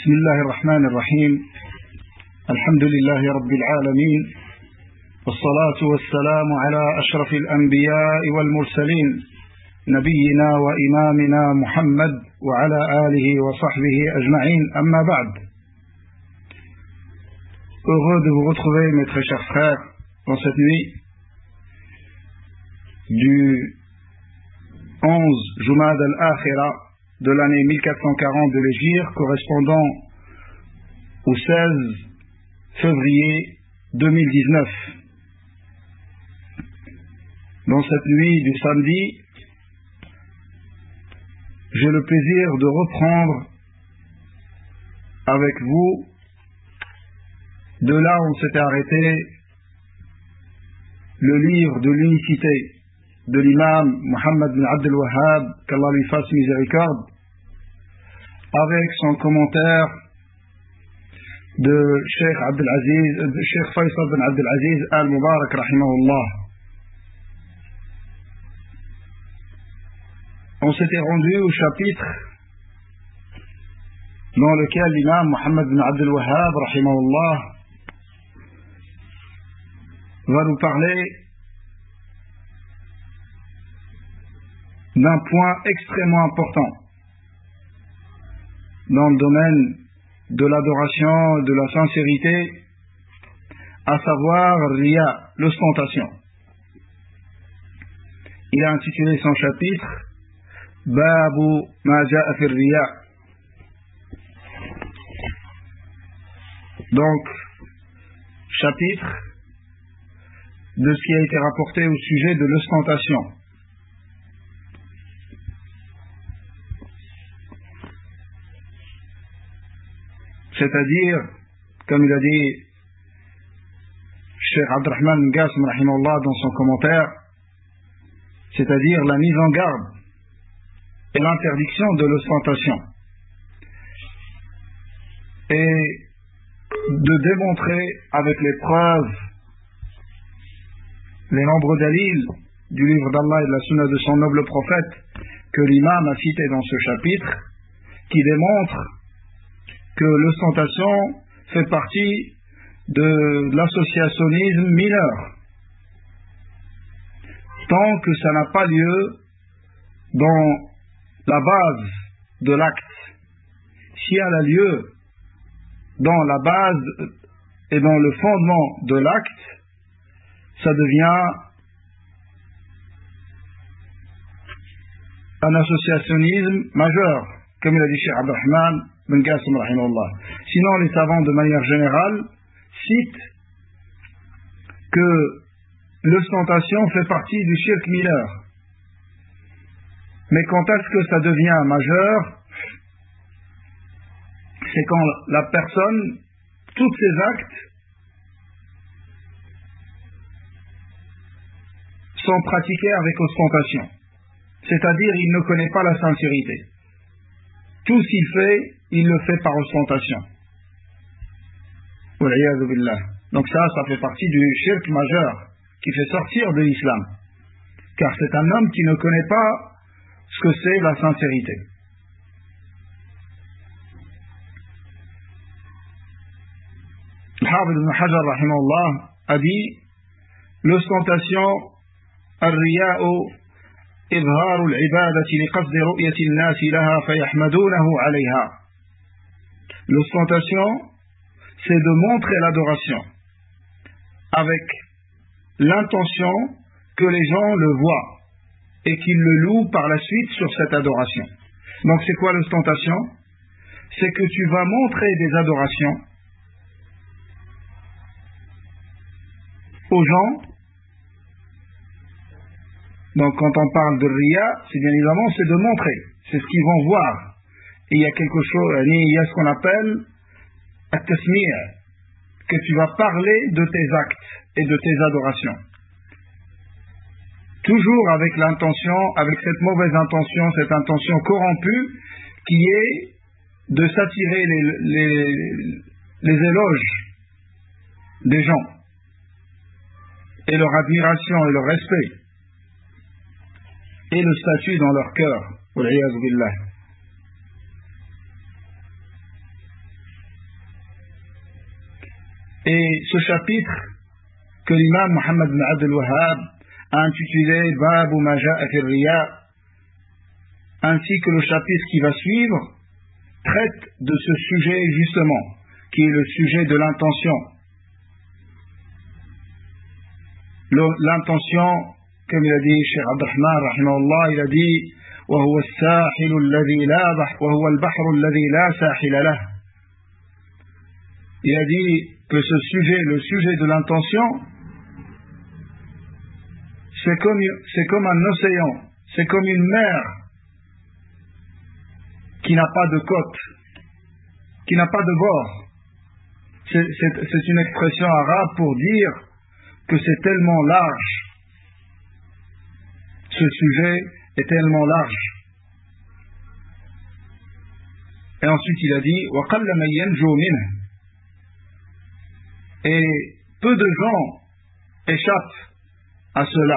بسم الله الرحمن الرحيم الحمد لله رب العالمين والصلاة والسلام على أشرف الأنبياء والمرسلين نبينا وإمامنا محمد وعلى آله وصحبه أجمعين أما بعد. Heureux de vous retrouver mes très chers frères dans cette nuit du 11 Jumad al-Akhira de l'année 1440 de l'Hégire, correspondant au 16 février 2019. Dans cette nuit du samedi, j'ai le plaisir de reprendre avec vous de là où on s'était arrêté le livre de l'unicité de l'imam Muhammad bin Abdel Wahhab, qu'Allah lui fasse miséricorde, avec son commentaire de Cheikh Faisal bin Abdel Aziz al-Mubarak rahimahullah. On s'était rendu au chapitre dans lequel l'imam Muhammad bin Abdel Wahhab rahimahullah va nous parler d'un point extrêmement important dans le domaine de l'adoration, de la sincérité, à savoir riya, l'ostentation. Il a intitulé son chapitre Babu ma ja'a fi riya. Donc, chapitre de ce qui a été rapporté au sujet de l'ostentation. C'est-à-dire, comme il a dit Cheikh Abdurrahman Qasim rahimahullah dans son commentaire, c'est-à-dire la mise en garde et l'interdiction de l'ostentation, et de démontrer avec les preuves, les nombreux dalils du livre d'Allah et de la sunna de son noble prophète que l'imam a cité dans ce chapitre, qui démontrent que l'ostentation fait partie de l'associationnisme mineur, tant que ça n'a pas lieu dans la base de l'acte. Si elle a lieu dans la base et dans le fondement de l'acte, ça devient un associationnisme majeur, comme il a dit Cheikh Abdurrahman bin Qasim rahimahullah. Sinon, les savants de manière générale citent que l'ostentation fait partie du shirk mineur. Mais quand est-ce que ça devient majeur? C'est quand la personne, tous ses actes sont pratiqués avec ostentation. C'est-à-dire, il ne connaît pas la sincérité. Tout ce qu'il fait, il le fait par ostentation. Donc ça fait partie du shirk majeur qui fait sortir de l'islam. Car c'est un homme qui ne connaît pas ce que c'est la sincérité. Al-Hafidh ibn Hajar rahimahullah a dit l'ostentation al-riya'u إظهار العبادة لقصد رؤية الناس لها فيحمدونه عليها. L'ostentation, c'est de montrer l'adoration avec l'intention que les gens le voient et qu'ils le louent par la suite sur cette adoration. Donc c'est quoi l'ostentation? C'est que tu vas montrer des adorations aux gens. Donc quand on parle de riya, c'est bien évidemment c'est de montrer, c'est ce qu'ils vont voir. Et il y a quelque chose, il y a ce qu'on appelle at-tasmi', que tu vas parler de tes actes et de tes adorations. Toujours avec l'intention, avec cette mauvaise intention, cette intention corrompue qui est de s'attirer les éloges des gens et leur admiration et leur respect et le statut dans leur cœur. Et ce chapitre que l'imam Muhammad ibn Abd al-Wahhab a intitulé Babu ma ja'a fi riya, ainsi que le chapitre qui va suivre, traite de ce sujet justement, qui est le sujet de l'intention. L'intention, comme il a dit Cheikh Abdurrahman rahimahullah, il a dit وهو الساحل الذي لا بحر وهو البحر الذي لا ساحل له. Il a dit que ce sujet, le sujet de l'intention, c'est comme un océan, c'est comme une mer qui n'a pas de côte, qui n'a pas de bord. C'est une expression arabe pour dire que c'est tellement large. Ce sujet est tellement large. Et ensuite il a dit وَقَلَّ مَنْ يَنْجُو مِنْهُ. Et peu de gens échappent à cela,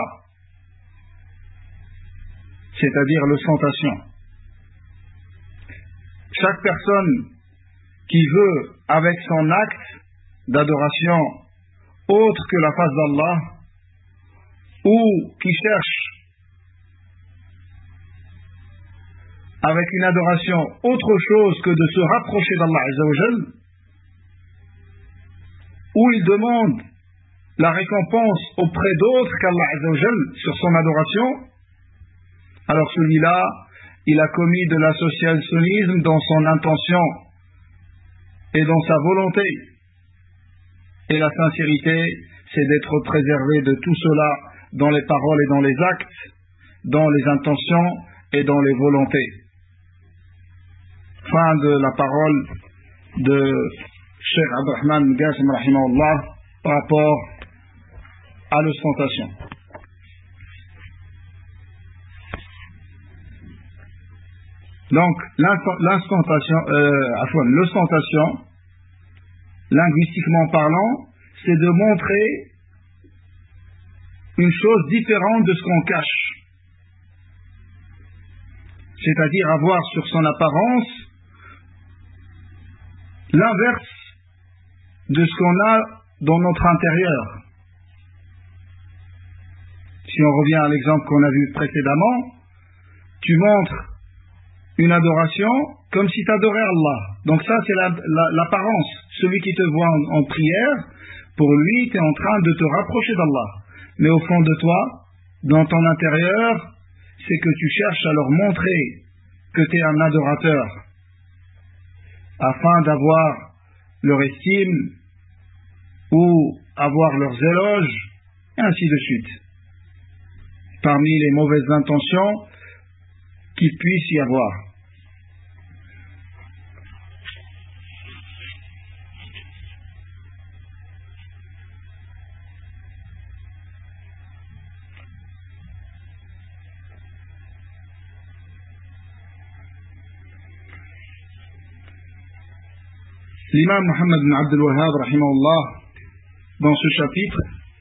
c'est-à-dire l'ostentation. Chaque personne qui veut, avec son acte d'adoration autre que la face d'Allah, ou qui cherche avec une adoration autre chose que de se rapprocher d'Allah Azza wa Jal, où il demande la récompense auprès d'autres qu'Allah Azza wa Jal sur son adoration, alors celui-là, il a commis de l'associationnisme dans son intention et dans sa volonté. Et la sincérité, c'est d'être préservé de tout cela dans les paroles et dans les actes, dans les intentions et dans les volontés. Fin de la parole de Cheikh Abdurrahman Qasim rahimahullah par rapport à l'ostentation. Donc, l'ostentation, linguistiquement parlant, c'est de montrer une chose différente de ce qu'on cache. C'est-à-dire avoir sur son apparence l'inverse de ce qu'on a dans notre intérieur. Si on revient à l'exemple qu'on a vu précédemment, tu montres une adoration comme si tu adorais Allah. Donc ça, c'est l'apparence. Celui qui te voit en prière, pour lui, tu es en train de te rapprocher d'Allah. Mais au fond de toi, dans ton intérieur, c'est que tu cherches à leur montrer que tu es un adorateur, afin d'avoir leur estime ou avoir leurs éloges, et ainsi de suite. Parmi les mauvaises intentions qu'il puisse y avoir. L'imam Muhammad ibn Abd al-Wahhab rahimahullah, dans ce chapitre,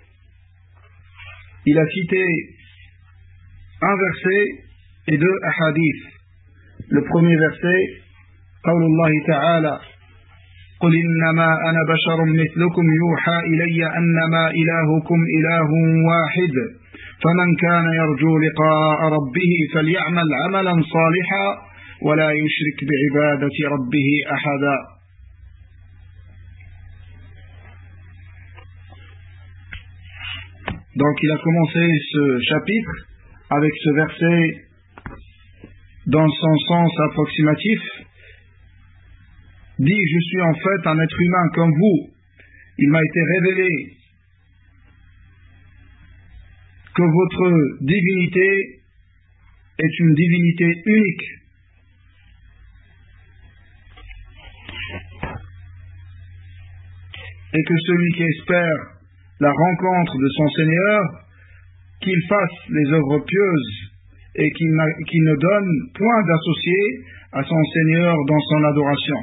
il a cité un verset et deux hadiths. Le premier verset, قول الله تعالى قل إنما أنا بشر مثلكم يوحى إلي أنما إلهكم إله واحد فمن كان يرجو لقاء ربه فليعمل عملا صالحا ولا يشرك بعبادة ربه أحدا. Donc il a commencé ce chapitre avec ce verset dans son sens approximatif, dit je suis en fait un être humain comme vous, il m'a été révélé que votre divinité est une divinité unique. Et que celui qui espère la rencontre de son Seigneur, qu'il fasse les œuvres pieuses et qu'il ne donne point d'associé à son Seigneur dans son adoration.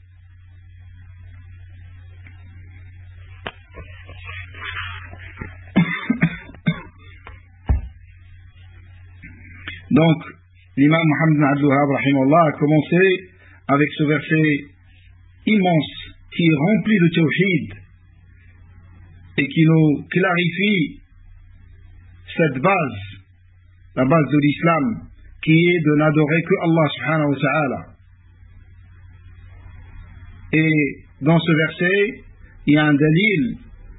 Donc, l'imam Muhammad ibn Abd al-Wahhab rahimahullah a commencé avec ce verset immense qui est rempli de tawhid et qui nous clarifie cette base, la base de l'islam, qui est de n'adorer que Allah subhanahu wa ta'ala. Et dans ce verset, il y a un dalil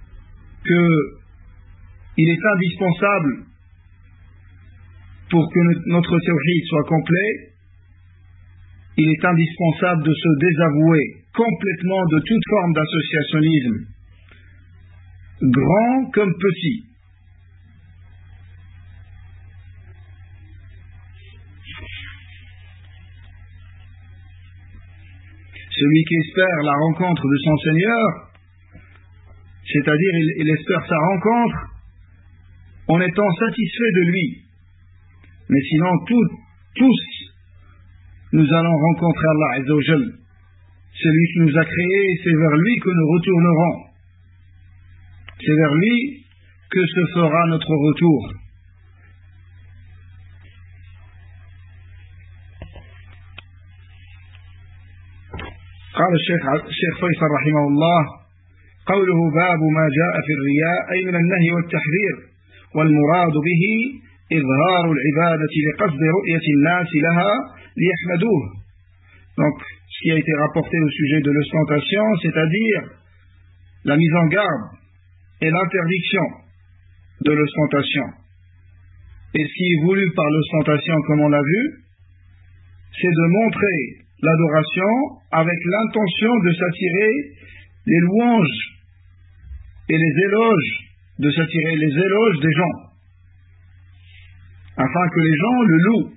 qu'il est indispensable pour que notre tawhid soit complet, il est indispensable de se désavouer complètement de toute forme d'associationnisme, grand comme petit. Celui qui espère la rencontre de son Seigneur, c'est-à-dire il espère sa rencontre en étant satisfait de lui. Mais sinon, tous, nous allons rencontrer Allah Azza wa Jal. C'est lui qui nous a créés et c'est vers lui que nous retournerons. C'est vers lui que se fera notre retour. قال الشيخ فيصل رحمه الله: قوله باب ما جاء في الرياء أي من النهي والتحذير، والمراد به إظهار العبادة لقصد رؤية الناس لها ليحمدوه. Donc, ce qui a été rapporté au sujet de l'ostentation, c'est-à-dire la mise en garde et l'interdiction de l'ostentation. Et ce qui est voulu par l'ostentation, comme on l'a vu, c'est de montrer l'adoration avec l'intention de s'attirer les louanges et les éloges, de s'attirer les éloges des gens, afin que les gens le louent.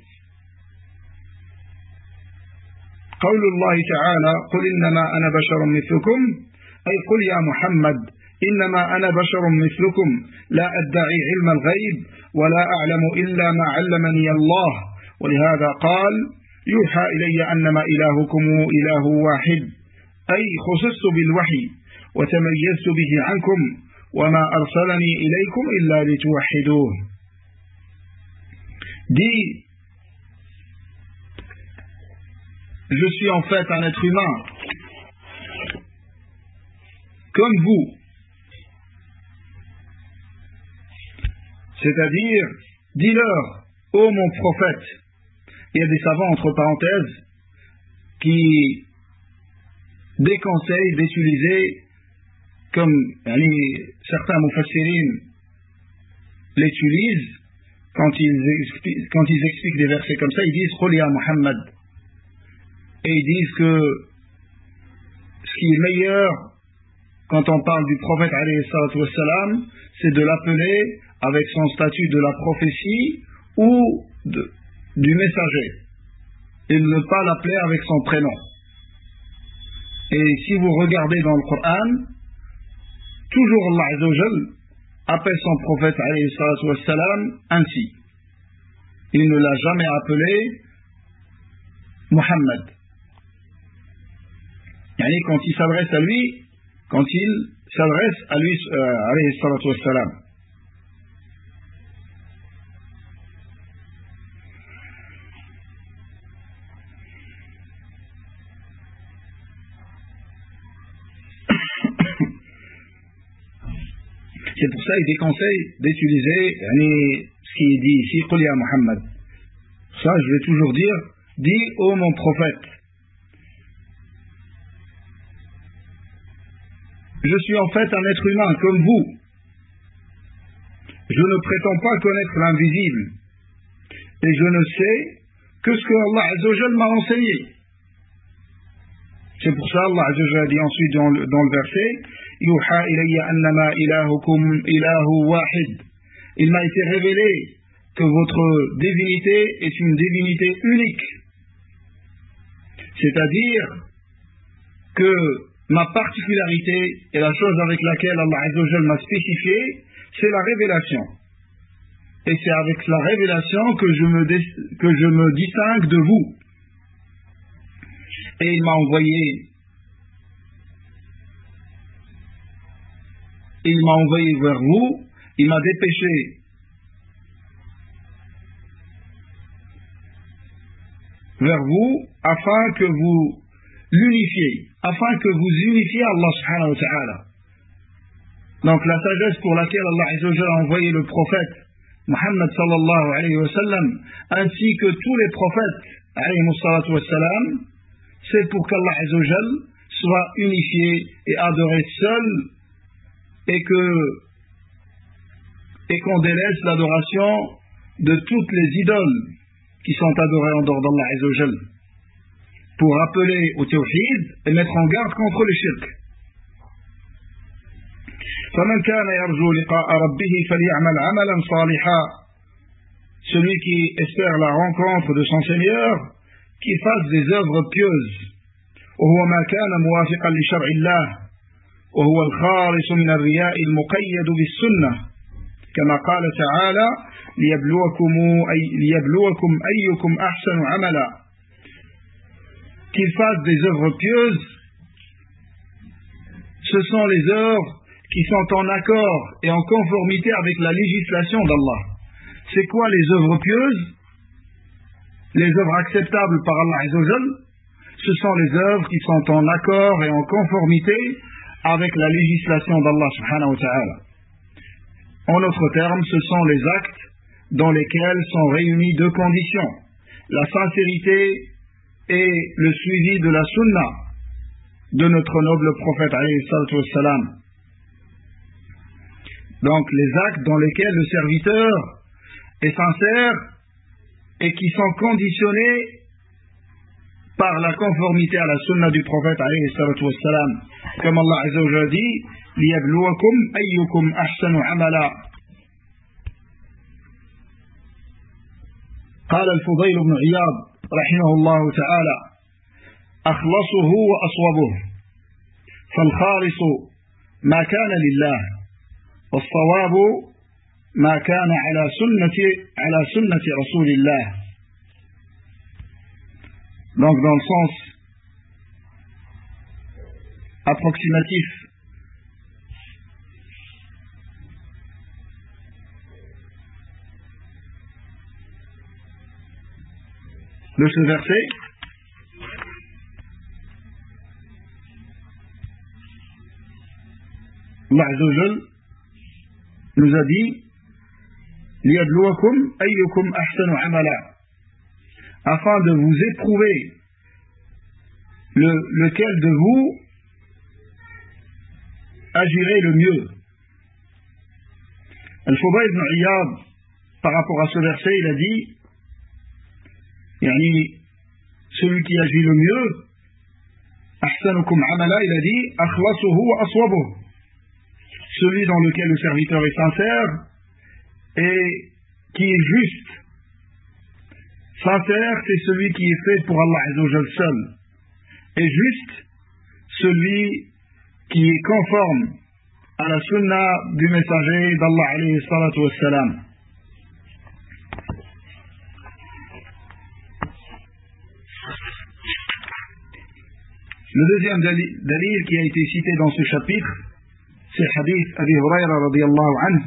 قول الله تعالى: قل إنما أنا بشر مثلكم، أي قل يا محمد إنما أنا بشر مثلكم لا أدعي علم الغيب ولا أعلم إلا ما علمني الله، ولهذا قال: يوحى إلي أنما إلهكم إله واحد، أي خصصت بالوحي وتميزت به عنكم وما أرسلني إليكم إلا لتوحدوه. Dis: je suis en fait un être humain comme vous, c'est-à-dire, dis-leur, ô mon prophète. Il y a des savants, entre parenthèses, qui déconseillent d'utiliser, comme certains mufassirin l'utilisent, quand ils expliquent des versets comme ça, ils disent « Qul ya Muhammad ». Et ils disent que ce qui est meilleur quand on parle du prophète alayhi salatu wassalam, c'est de l'appeler avec son statut de la prophétie ou du messager, et de ne pas l'appeler avec son prénom. Et si vous regardez dans le Coran, toujours Allah Azza wa Jal appelle son prophète alayhi salatu wassalam ainsi. Il ne l'a jamais appelé Muhammad. Yani quand il s'adresse à lui, alayhi salatu wassalam. C'est pour ça qu'il déconseille d'utiliser ce qui est dit ici, Qul ya Muhammad. Ça, je vais toujours dire, dis ô mon prophète. Je suis en fait un être humain comme vous. Je ne prétends pas connaître l'invisible. Et je ne sais que ce que Allah Azza wa Jal m'a enseigné. C'est pour ça Allah Azza wa Jal dit ensuite dans le verset: Yuha ilayya annama ilahukum ilahu wahid. Il m'a été révélé que votre divinité est une divinité unique. C'est-à-dire que ma particularité et la chose avec laquelle Allah Azza wa Jal m'a spécifié, c'est la révélation. Et c'est avec la révélation que je me distingue de vous. Et il m'a envoyé vers vous, il m'a dépêché vers vous afin que vous l'unifiez, afin que vous unifiez Allah subhanahu wa ta'ala. Donc la sagesse pour laquelle Allah Azza wa Jalla a envoyé le prophète Muhammad sallallahu alayhi wa sallam, ainsi que tous les prophètes alayhi salatu wa salam, c'est pour qu'Allah Azza wa Jalla soit unifié et adoré seul, et qu'on délaisse l'adoration de toutes les idoles qui sont adorées en dehors d'Allah Azza wa Jalla, pour rappeler au tawhid et mettre en garde contre le shirk. فمن كان يرجو لقاء ربه فليعمل عملا صالحا. Celui qui espère la rencontre de son Seigneur, qui fasse des œuvres pieuses. وهو ما كان موافقا لشرع الله وهو الخالص من الرياء المقيد بالسنة كما قال تعالى ليبلوكم أيكم أحسن عملا. Qu'il fasse des œuvres pieuses, ce sont les œuvres qui sont en accord et en conformité avec la législation d'Allah. C'est quoi les œuvres pieuses? Les œuvres acceptables par Allah Azza wa Jalla, ce sont les œuvres qui sont en accord et en conformité avec la législation d'Allah subhanahu wa ta'ala. En d'autres termes, ce sont les actes dans lesquels sont réunies deux conditions: la sincérité et le suivi de la sunna de notre noble prophète alayhi salatu wassalam. Donc les actes dans lesquels le serviteur est sincère et qui sont conditionnés par la conformité à la sunna du prophète alayhi salatu wassalam. Comme Allah Azza wa Jalla dit, لِيَبْلُوَكُمْ أَيُّكُمْ أَحْسَنُ عَمَلًا. قال الفضيل بن عياض رحمه الله تعالى: أخلصه وأصوبه، فالخالص ما كان لله، والصواب ما كان على سنة رسول الله. Donc dans le sens approximatif, de ce verset, Allah Azza wa Jalla nous a dit لِيَبْلُوَكُمْ أَيُّكُمْ أَحْسَنُ عَمَلًا, afin de vous éprouver lequel de vous agirait le mieux. Al-Fudayl ibn Iyad, par rapport à ce verset, il a dit celui qui agit le mieux, أَحْسَنُكُمْ عَمَلًا, il a dit أَخْلَصُهُ وَأَصْوَبُهُ, celui dans lequel le serviteur est sincère et qui est juste. Sincère, c'est celui qui est fait pour Allah Azza wa Jalla seul. Et juste, celui qui est conforme à la sunna du messager d'Allah alayhi salatu wassalam. Le deuxième dalil qui a été cité dans ce chapitre, c'est le hadith Abi Hurayra radiyallahu anhu.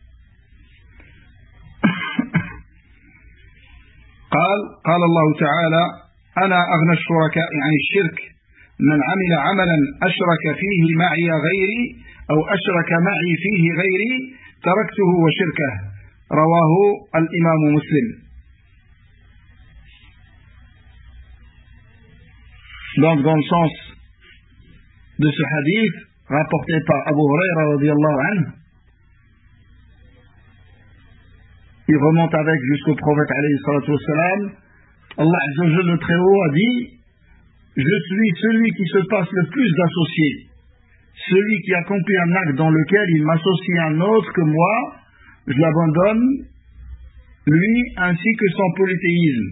قال الله تعالى: أنا أغنى الشركاء عن الشرك من عمل عملا أشرك فيه معي غيري أو أشرك معي فيه غيري تركته وشركه. رواه الإمام مسلم. Donc dans le sens de ce hadith rapporté par Abu Hurayra radiyallahu anhu, il remonte avec jusqu'au prophète alayhi salatu wassalam. Allah Azza wa Jalla le Très-Haut a dit: je suis celui qui se passe le plus d'associés, celui qui accomplit un acte dans lequel il m'associe un autre que moi, je l'abandonne, lui ainsi que son polythéisme.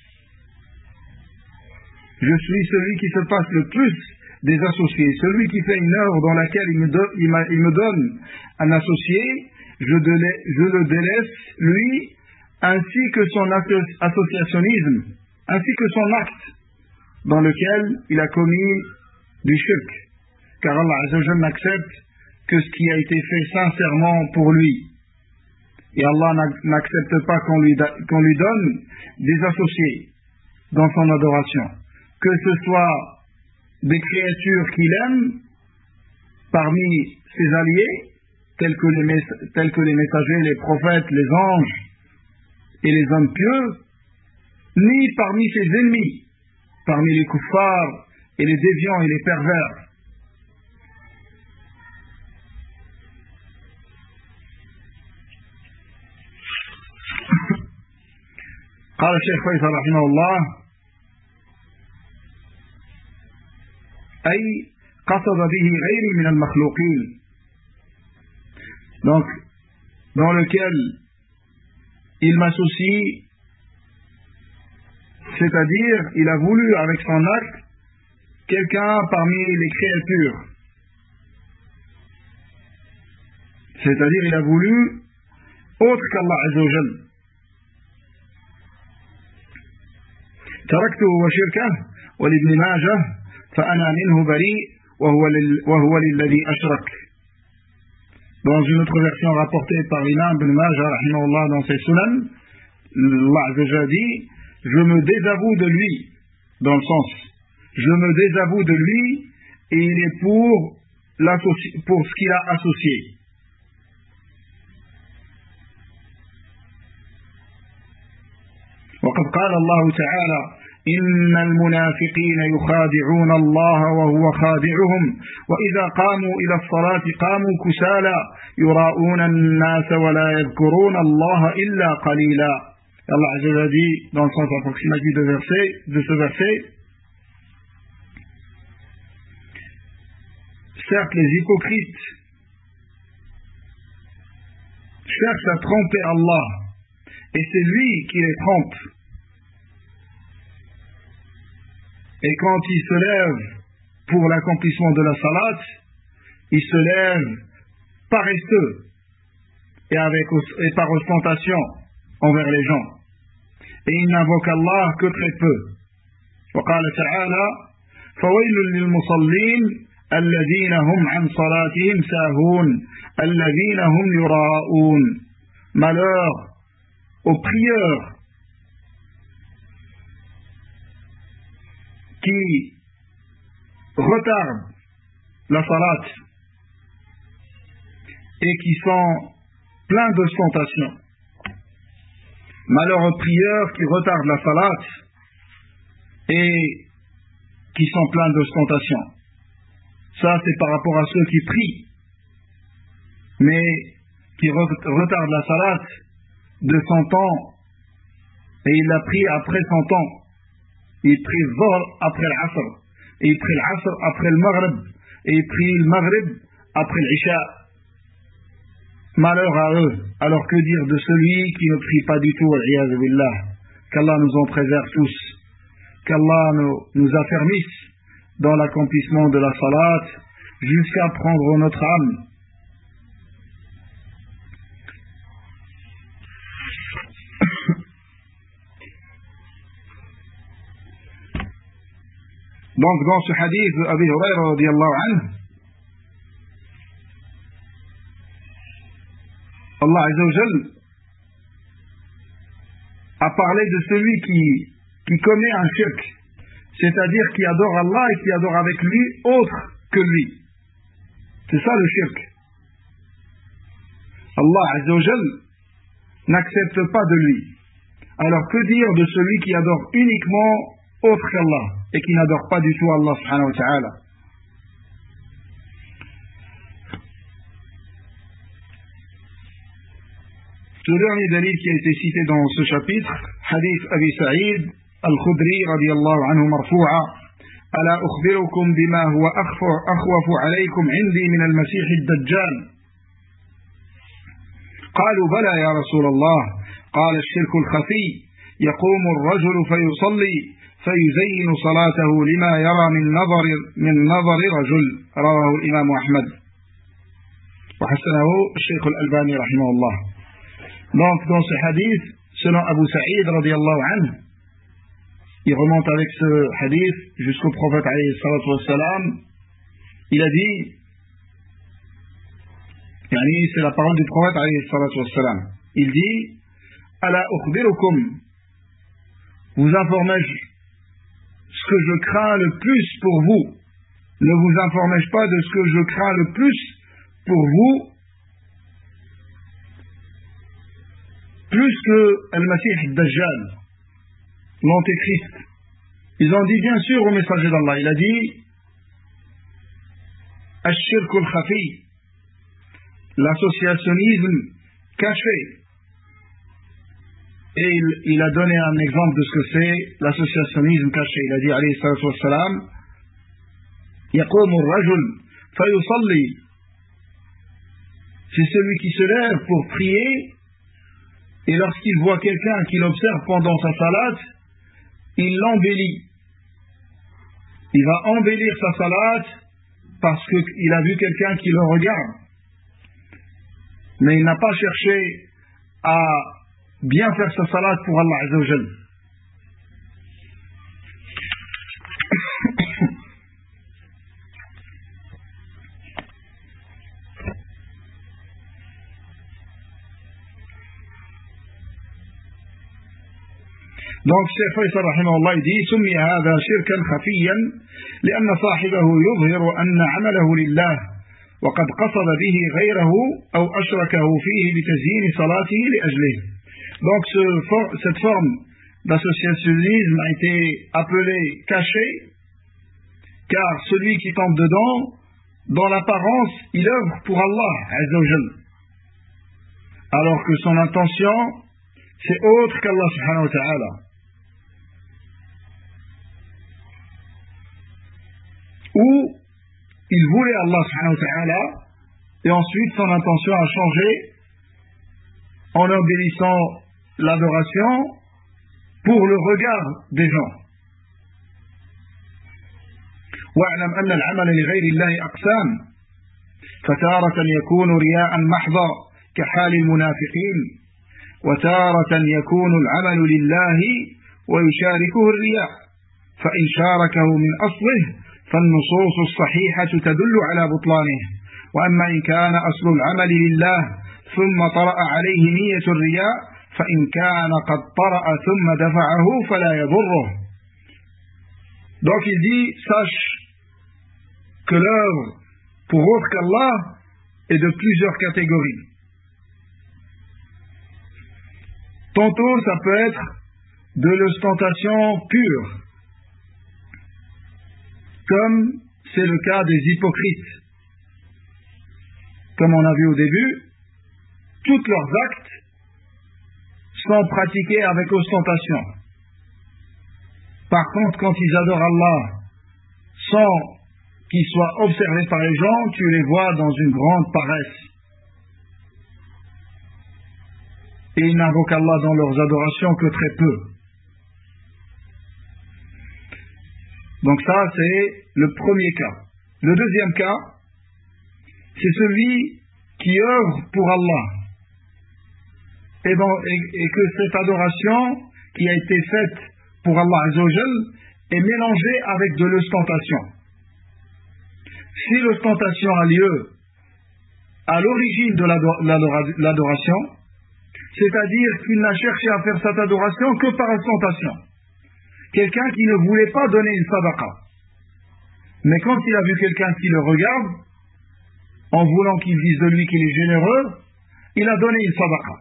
Je suis celui qui se passe le plus des associés, celui qui fait une œuvre dans laquelle il me donne un associé, je le délaisse, lui, ainsi que son associationnisme, ainsi que son acte dans lequel il a commis du shirk. Car Allah Azza wa Jalla n'accepte que ce qui a été fait sincèrement pour lui. Et Allah n'accepte pas qu'on lui donne des associés dans son adoration. Que ce soit des créatures qu'il aime parmi ses alliés, tels que les messagers, les prophètes, les anges et les hommes pieux, ni parmi ses ennemis, parmi les kuffars et les déviants et les pervers. قال الشيخ فيصل رحمه الله أي قصد به غيري من المخلوقين, donc dans lequel il m'associe, c'est-à-dire il a voulu avec son acte quelqu'un parmi les créatures, c'est-à-dire il a voulu autre qu'Allah Azza wa Jal. تركته وشركه ولابن ماجه فأنا منه بريء وهو للذي أشرك. Dans une autre version rapportée par l'imam Ibn Majah rahimahullah dans ses sunan, Allah Azza wa Jalla dit: je me désavoue de lui, dans le sens je me désavoue de lui et il est pour ce qu'il a associé. وقد قال الله تعالى: إن المنافقين يخادعون الله وهو خادعهم وإذا قاموا إلى الصلاة قاموا كسالى يراءون الناس ولا يذكرون الله إلا قليلا. Allah Azza wa Jalla dit dans le sens approximatif de ce verset: certes les hypocrites cherchent à tromper Allah et c'est lui qui les trompe. Et quand ils se lèvent pour l'accomplissement de la salat, ils se lèvent paresseux et par ostentation envers les gens. Et ils n'invoquent Allah que très peu. وقال تعالى: فويل للمصلين الذين هم عن صلاتهم ساهون الذين هم يراءون. Malheur aux prieurs qui retardent la salat et qui sont pleins d'ostentation. Malheur aux prieurs qui retardent la salat et qui sont pleins d'ostentation. Ça, c'est par rapport à ceux qui prient, mais qui retardent la salat de 100 ans, et il l'a pris après 100 ans. Il prie le Zohr après l'Asr, et il prie l'Asr après le Maghrib, et il prie le Maghrib après l'Isha. Malheur à eux. Alors que dire de celui qui ne prie pas du tout, wal-'iyadhu billah. Qu'Allah nous en préserve tous, qu'Allah nous affermisse dans l'accomplissement de la salat jusqu'à prendre notre âme. Donc dans ce hadith de Abi Hurayra radiyallahu anhu, Allah Azza wa Jal a parlé de celui qui commet un shirk, c'est-à-dire qui adore Allah et qui adore avec lui autre que lui. C'est ça le shirk. Allah Azza wa Jal n'accepte pas de lui. Alors que dire de celui qui adore uniquement autre qu'Allah et qui n'adore pas du tout Allah subhanahu wa ta'ala? Le dernier dalil qui a été cité dans ce chapitre, hadith Abi Sa'id al-Khudri radiyallahu anhu marfu'a: ألا أخبركم بما هو أخوف عليكم عندي من المسيح الدجال؟ قالوا بلى يا رسول الله. قال: الشرك الخفي، يقوم الرجل فيصلي فيزين صلاته لما يرى من نظر رجل. رواه الإمام أحمد وحسنه الشيخ الألباني رحمه الله. Donc dans ce hadith, selon Abu Sa'id radiyallahu anhu, il remonte avec ce hadith jusqu'au prophète alayhi salatu wassalam, il a dit, c'est la parole du prophète alayhi salatu wassalam, il dit: Ala ukhbirukum, vous informez-je ce que je crains le plus pour vous, ne vous informez-je pas de ce que je crains le plus pour vous, plus que Al-Masih Dajjal, l'antéchrist. Ils ont dit bien sûr au messager d'Allah, il a dit Ash-Shirk al-Khafi, l'associationnisme caché. Et il a donné un exemple de ce que c'est l'associationnisme caché. Il a dit alayhi salatu wassalam Yaqumu ar-rajul fayusalli, c'est celui qui se lève pour prier et lorsqu'il voit quelqu'un qui l'observe pendant sa salat, il l'embellit. Il va embellir sa salat parce qu'il a vu quelqu'un qui le regarde. Mais il n'a pas cherché à bien faire sa salat pour Allah Azza wa Jal. Donc, Cheikh Faisal rahimahullah dit سمي هذا شركا خفيا لأن صاحبه يظهر أن عمله لله وقد قصد به غيره أو أشركه فيه لتزيين صلاته لأجله. Donc cette forme d'associationnisme a été appelée cachée car celui qui tombe dedans, dans l'apparence, il œuvre pour Allah Azza wa Jal, alors que son intention c'est autre qu'Allah subhanahu wa ta'ala. Ou il voulait Allah subhanahu wa ta'ala et ensuite son intention a changé en embellissant l'adoration pour le regard des gens. واعلم أن العمل لغير الله أقسام فتارة يكون رياء محضا كحال المنافقين وتارة يكون العمل لله ويشاركه الرياء فإن شاركه من أصله فالنصوص الصحيحة تدل على بطلانه وأما إن كان أصل العمل لله ثم طرأ عليه نية الرياء فإن كان قد طرأ ثم دفعه فلا يضره. Donc il dit, sache que l'œuvre pour autre qu'Allah est de plusieurs catégories. Tantôt ça peut être de l'ostentation pure, comme c'est le cas des hypocrites. Comme on a vu au début, tous leurs actes sont pratiqués avec ostentation. Par contre, quand ils adorent Allah sans qu'ils soient observés par les gens, tu les vois dans une grande paresse. Et ils n'invoquent Allah dans leurs adorations que très peu. Donc ça, c'est le premier cas. Le deuxième cas, c'est celui qui œuvre pour Allah. Et que cette adoration qui a été faite pour Allah Azza wa Jal est mélangée avec de l'ostentation. Si l'ostentation a lieu à l'origine de l'adoration, c'est-à-dire qu'il n'a cherché à faire cette adoration que par ostentation. Quelqu'un qui ne voulait pas donner une sadaqa. Mais quand il a vu quelqu'un qui le regarde, en voulant qu'il dise de lui qu'il est généreux, il a donné une sadaqa.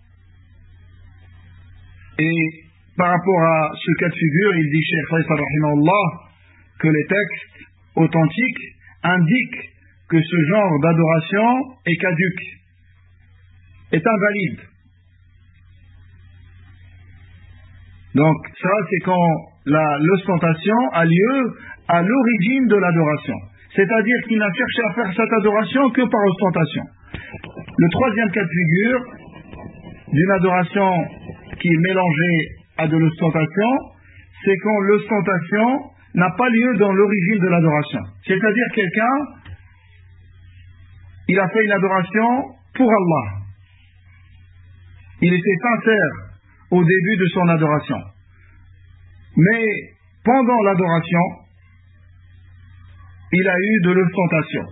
Et par rapport à ce cas de figure, il dit Cheikh Faisal rahimahullah que les textes authentiques indiquent que ce genre d'adoration est caduque, est invalide. Donc ça, c'est quand l'ostentation a lieu à l'origine de l'adoration. C'est-à-dire qu'il n'a cherché à faire cette adoration que par ostentation. Le troisième cas de figure d'une adoration qui est mélangée à de l'ostentation, c'est quand l'ostentation n'a pas lieu dans l'origine de l'adoration. C'est-à-dire quelqu'un, il a fait une adoration pour Allah. Il était sincère au début de son adoration. Mais pendant l'adoration, il a eu de l'ostentation.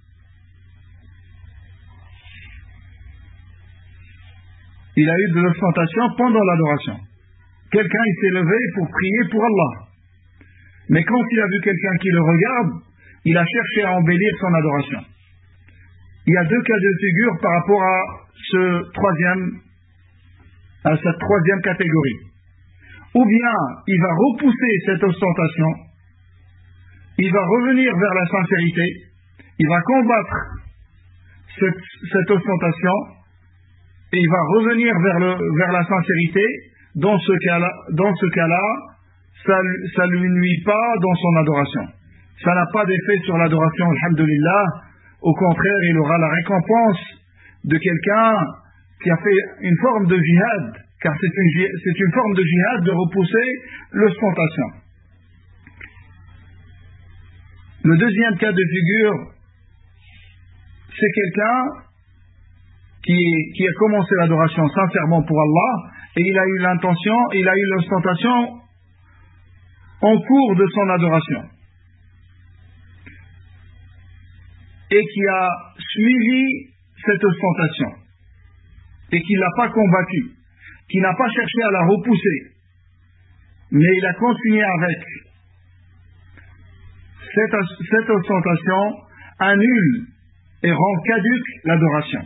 Il a eu de l'ostentation pendant l'adoration. Quelqu'un, il s'est levé pour prier pour Allah. Mais quand il a vu quelqu'un qui le regarde, il a cherché à embellir son adoration. Il y a deux cas de figure par rapport à ce troisième à cette troisième catégorie. Ou bien il va repousser cette ostentation, il va revenir vers la sincérité, il va combattre cette ostentation, et il va revenir vers la sincérité. Dans ce cas-là, ça lui nuit pas dans son adoration. Ça n'a pas d'effet sur l'adoration, alhamdulillah. Au contraire, il aura la récompense de quelqu'un qui a fait une forme de jihad, car c'est une forme de jihad de repousser l'ostentation. Le deuxième cas de figure, c'est quelqu'un qui a commencé l'adoration sincèrement pour Allah, et il a eu l'intention, il a eu l'ostentation en cours de son adoration, et qui a suivi cette ostentation, et qui ne l'a pas combattue, qui n'a pas cherché à la repousser, mais il a continué avec. Cette ostentation annule et rend caduque l'adoration.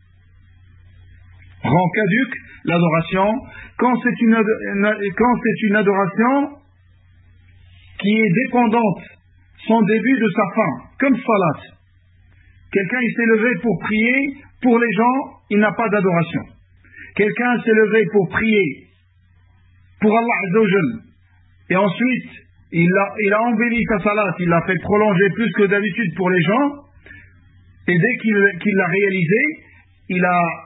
Rend caduque l'adoration quand c'est une adoration qui est dépendante, son début de sa fin, comme salat. Quelqu'un il s'est levé pour prier pour les gens, il n'a pas d'adoration. Quelqu'un s'est levé pour prier pour Allah Azza wa Jal, et ensuite il a embelli sa salat, il l'a fait prolonger plus que d'habitude pour les gens, et dès qu'il l'a réalisé, il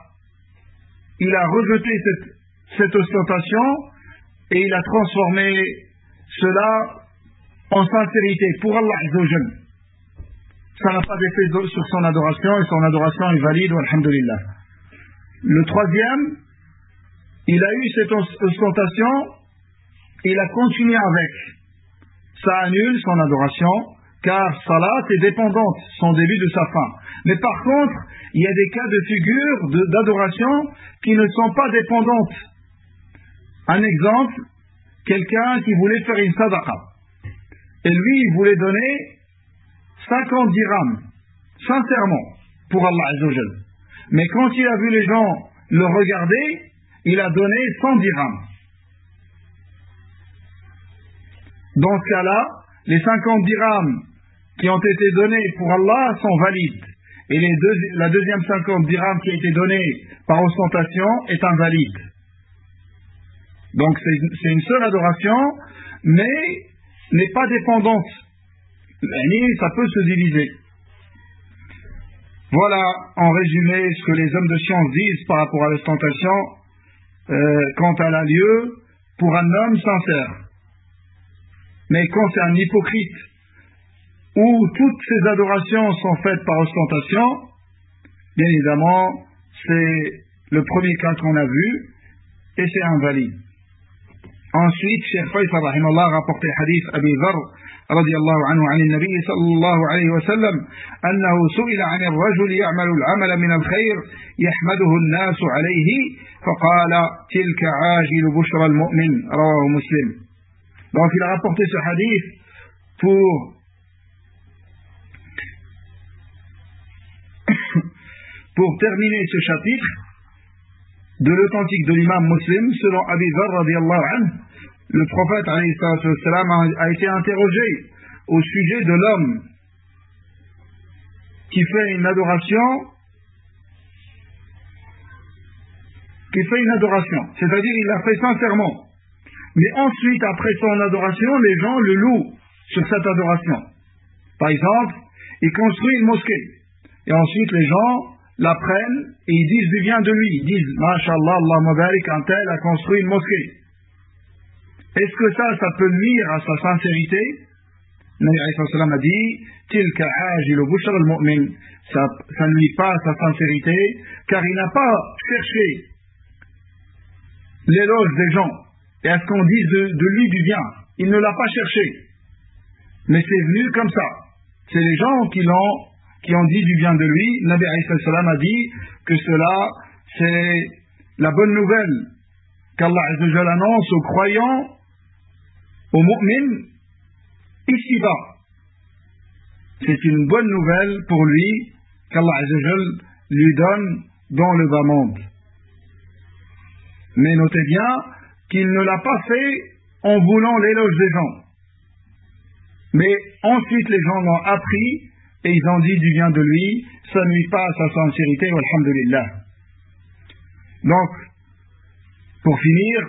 a rejeté cette ostentation, et il a transformé cela en sincérité pour Allah Azza wa Jal. Ça n'a pas d'effet sur son adoration, et son adoration est valide, alhamdulillah. Le troisième, il a eu cette ostentation, il a continué avec. Ça annule son adoration, car salat est dépendante, son début de sa fin. Mais par contre, il y a des cas de figure d'adoration qui ne sont pas dépendantes. Un exemple, quelqu'un qui voulait faire une sadaqa, et lui il voulait donner 50 dirhams, sincèrement, pour Allah Azza wa Jal. Mais quand il a vu les gens le regarder, il a donné 100 dirhams. Dans ce cas-là, les 50 dirhams qui ont été donnés pour Allah sont valides. Et la deuxième 50 dirhams qui a été donnée par ostentation est invalide. Donc c'est une seule adoration, mais n'est pas dépendante. Ça peut se diviser. Voilà en résumé ce que les hommes de science disent par rapport à l'ostentation quand elle a lieu pour un homme sincère. Mais quand c'est un hypocrite où toutes ces adorations sont faites par ostentation, bien évidemment c'est le premier cas qu'on a vu et c'est invalide. Ensuite, Cheikh Faisal rahimahullah rapporté hadith Abi Dharr رضي الله عنه عن النبي صلى الله عليه وسلم أنه سئل عن الرجل يعمل العمل من الخير يحمده الناس عليه فقال تلك عاجل بشرى المؤمن رواه مسلم. Donc il a rapporté ce hadith pour terminer ce chapitre de l'authentique de l'imam Muslim. Selon Abi Dharr radiyallahu anhu, le prophète alayhi salatu wassalam a été interrogé au sujet de l'homme qui fait une adoration, c'est-à-dire il l'a fait sincèrement. Mais ensuite, après son adoration, les gens le louent sur cette adoration. Par exemple, il construit une mosquée, et ensuite les gens la prennent et ils disent du bien de lui. Ils disent, Masha'Allah, Allah Mubarak, un tel a construit une mosquée. Est-ce que ça peut nuire à sa sincérité? Le Nabi alayhi salam a dit, Tilka ajilu bushra al-mu'min. Ça ne nuit pas à sa sincérité, car il n'a pas cherché l'éloge des gens et à ce qu'on dise de lui du bien. Il ne l'a pas cherché. Mais c'est venu comme ça. C'est les gens qui ont dit du bien de lui. Le Nabi alayhi salam a dit que cela, c'est la bonne nouvelle qu'Allah azza wa jalla annonce aux croyants, aux mu'min, ici-bas. C'est une bonne nouvelle pour lui qu'Allah azza wa jalla lui donne dans le bas monde. Mais notez bien qu'il ne l'a pas fait en voulant l'éloge des gens. Mais ensuite les gens l'ont appris et ils ont dit du bien de lui, ça ne nuit pas à sa sincérité, walhamdulillah. Donc, pour finir,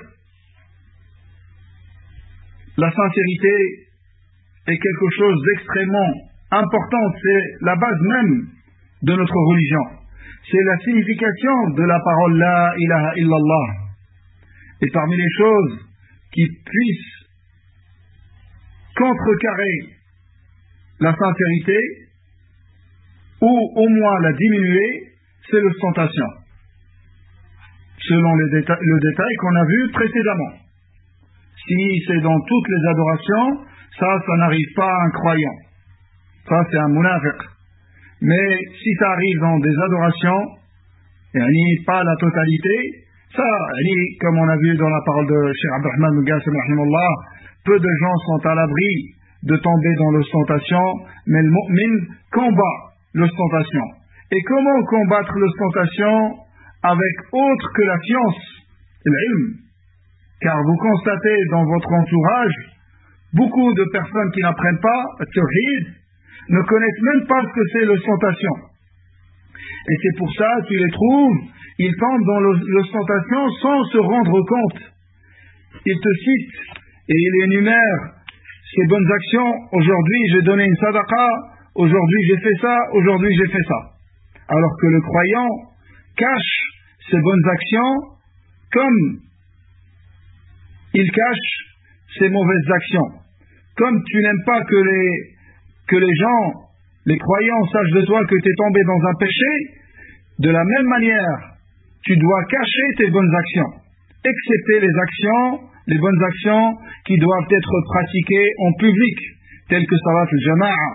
la sincérité est quelque chose d'extrêmement important, c'est la base même de notre religion. C'est la signification de la parole La ilaha illallah. Et parmi les choses qui puissent contrecarrer la sincérité, ou au moins la diminuer, c'est l'ostentation. Selon le détail qu'on a vu précédemment. Si c'est dans toutes les adorations, ça n'arrive pas à un croyant. Ça, c'est un munafiq. Mais si ça arrive dans des adorations, pas la totalité, ça, comme on a vu dans la parole de Cheikh Abdurrahman Mugassim, peu de gens sont à l'abri de tomber dans l'ostentation, mais le mu'min combat l'ostentation. Et comment combattre l'ostentation avec autre que la science, l'ilm? Car vous constatez dans votre entourage, beaucoup de personnes qui n'apprennent pas le tawhid ne connaissent même pas ce que c'est l'ostentation. Et c'est pour ça qu'ils les trouvent, ils tombent dans l'ostentation sans se rendre compte. Ils te citent et ils énumèrent ces bonnes actions. Aujourd'hui j'ai donné une sadaqa, aujourd'hui j'ai fait ça, aujourd'hui j'ai fait ça. Alors que le croyant cache ses bonnes actions comme il cache ses mauvaises actions. Comme tu n'aimes pas que les gens, les croyants sachent de toi que tu es tombé dans un péché, de la même manière, tu dois cacher tes bonnes actions, excepté les bonnes actions qui doivent être pratiquées en public, telles que salat al-jama'a,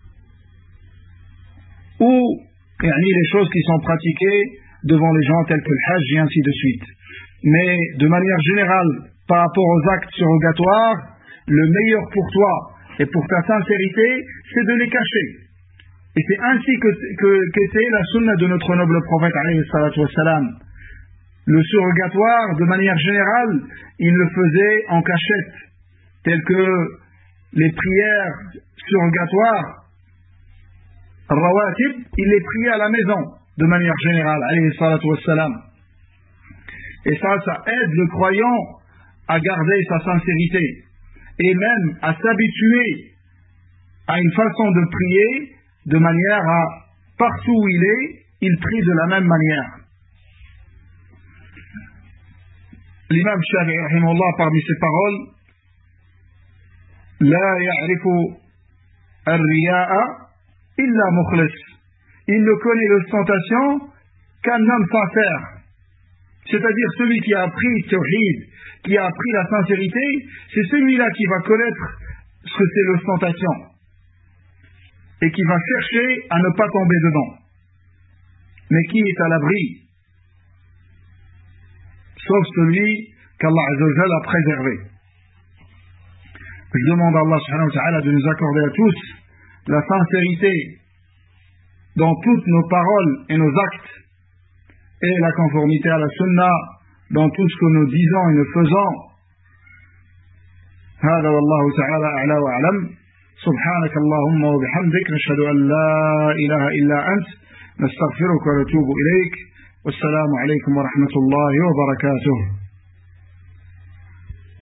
ou les choses qui sont pratiquées devant les gens telles que le hajj et ainsi de suite. Mais de manière générale, par rapport aux actes surrogatoires, le meilleur pour toi et pour ta sincérité, c'est de les cacher. Et c'est ainsi qu'était la sunna de notre noble prophète, alayhi salatu wassalam. Le surrogatoire, de manière générale, il le faisait en cachette, telles que les prières surrogatoires, rawatib, il les priait à la maison, de manière générale, alayhi salatu wassalam. Et ça aide le croyant à garder sa sincérité et même à s'habituer à une façon de prier de manière à, partout où il prie de la même manière. L'imam Shafi'i rahimahullah, parmi ses paroles, La ya'rifu ar-riya'a illa mukhlis. Il ne connaît l'ostentation qu'un homme sincère. C'est-à-dire celui qui a appris tawhid, qui a appris la sincérité, c'est celui-là qui va connaître ce que c'est l'ostentation et qui va chercher à ne pas tomber dedans. Mais qui est à l'abri? Sauf celui qu'Allah Azza wa Jalla a préservé. Je demande à Allah subhanahu wa ta'ala de nous accorder à tous la sincérité dans toutes nos paroles et nos actes, et la conformité à la sunna dans tout ce que nous disons et nous faisons. هذا والله تعالى أعلى وأعلم. سبحانك اللهم وبحمدك نشهد أن لا إله إلا أنت نستغفرك ونتوب إليك والسلام عليكم ورحمة الله وبركاته.